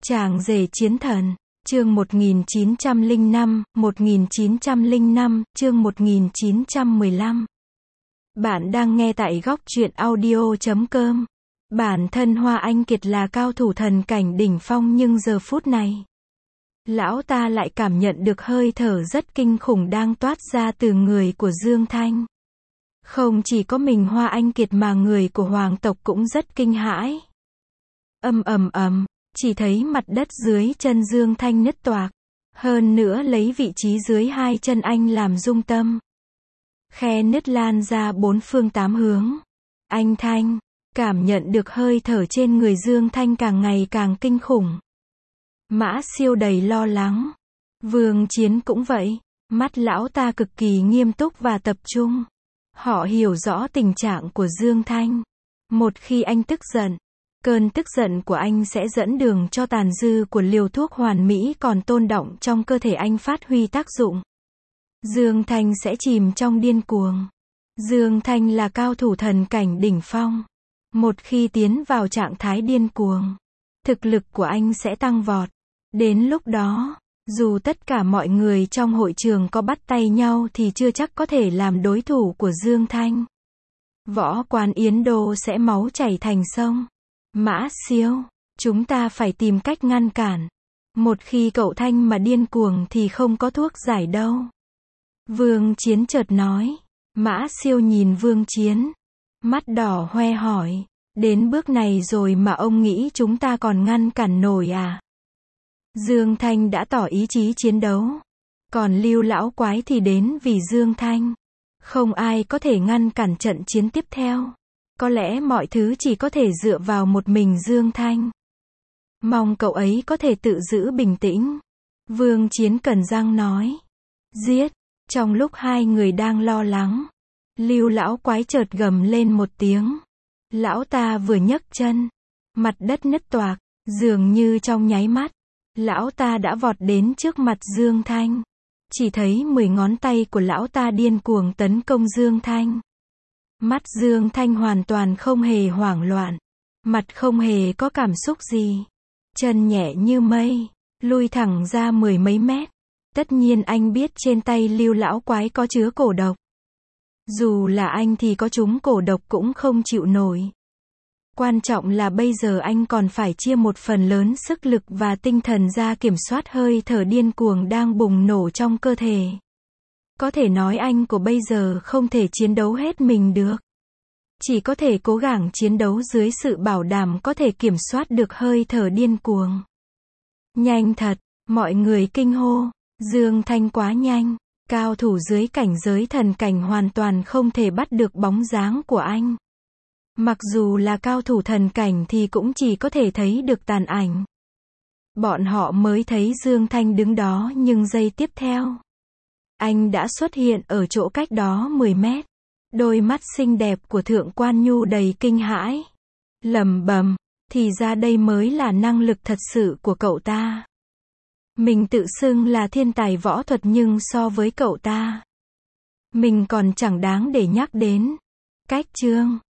Chàng rể chiến thần, chương 1905, 1905, chương 1915. Bạn đang nghe tại góc truyện audio.com. Bản thân Hoa Anh Kiệt là cao thủ thần cảnh đỉnh phong nhưng giờ phút này, lão ta lại cảm nhận được hơi thở rất kinh khủng đang toát ra từ người của Dương Thanh. Không chỉ có mình Hoa Anh Kiệt mà người của hoàng tộc cũng rất kinh hãi. Chỉ thấy mặt đất dưới chân Dương Thanh nứt toạc. Hơn nữa lấy vị trí dưới hai chân anh làm trung tâm. Khe nứt lan ra bốn phương tám hướng. Anh Thanh, cảm nhận được hơi thở trên người Dương Thanh càng ngày càng kinh khủng. Mã Siêu đầy lo lắng. Vương Chiến cũng vậy. Mắt lão ta cực kỳ nghiêm túc và tập trung. Họ hiểu rõ tình trạng của Dương Thanh. Một khi anh tức giận, cơn tức giận của anh sẽ dẫn đường cho tàn dư của liều thuốc hoàn mỹ còn tồn đọng trong cơ thể anh phát huy tác dụng. Dương Thanh sẽ chìm trong điên cuồng. Dương Thanh là cao thủ thần cảnh đỉnh phong. Một khi tiến vào trạng thái điên cuồng, thực lực của anh sẽ tăng vọt. Đến lúc đó, dù tất cả mọi người trong hội trường có bắt tay nhau thì chưa chắc có thể làm đối thủ của Dương Thanh. Võ Quán Yến Đô sẽ máu chảy thành sông. Mã Siêu, chúng ta phải tìm cách ngăn cản. Một khi cậu Thanh mà điên cuồng thì không có thuốc giải đâu. Vương Chiến chợt nói. Mã Siêu nhìn Vương Chiến, mắt đỏ hoe hỏi, đến bước này rồi mà ông nghĩ chúng ta còn ngăn cản nổi à? Dương Thanh đã tỏ ý chí chiến đấu. Còn Lưu lão quái thì đến vì Dương Thanh. Không ai có thể ngăn cản trận chiến tiếp theo. Có lẽ mọi thứ chỉ có thể dựa vào một mình Dương Thanh. Mong cậu ấy có thể tự giữ bình tĩnh. Vương Chiến cắn răng nói. Giết. Trong lúc hai người đang lo lắng, Lưu lão quái chợt gầm lên một tiếng. Lão ta vừa nhấc chân, mặt đất nứt toạc, dường như trong nháy mắt, lão ta đã vọt đến trước mặt Dương Thanh. Chỉ thấy 10 ngón tay của lão ta điên cuồng tấn công Dương Thanh. Mắt Dương Thanh hoàn toàn không hề hoảng loạn, mặt không hề có cảm xúc gì. Chân nhẹ như mây, lui thẳng ra 10 mấy mét. Tất nhiên anh biết trên tay Lưu lão quái có chứa cổ độc. Dù là anh thì có trúng cổ độc cũng không chịu nổi. Quan trọng là bây giờ anh còn phải chia một phần lớn sức lực và tinh thần ra kiểm soát hơi thở điên cuồng đang bùng nổ trong cơ thể. Có thể nói anh của bây giờ không thể chiến đấu hết mình được. Chỉ có thể cố gắng chiến đấu dưới sự bảo đảm có thể kiểm soát được hơi thở điên cuồng. Nhanh thật, mọi người kinh hô. Dương Thanh quá nhanh. Cao thủ dưới cảnh giới thần cảnh hoàn toàn không thể bắt được bóng dáng của anh. Mặc dù là cao thủ thần cảnh thì cũng chỉ có thể thấy được tàn ảnh. Bọn họ mới thấy Dương Thanh đứng đó nhưng giây tiếp theo, anh đã xuất hiện ở chỗ cách đó 10 mét. Đôi mắt xinh đẹp của Thượng Quan Nhu đầy kinh hãi. Lẩm bẩm, thì ra đây mới là năng lực thật sự của cậu ta. Mình tự xưng là thiên tài võ thuật nhưng so với cậu ta, mình còn chẳng đáng để nhắc đến. Cách chương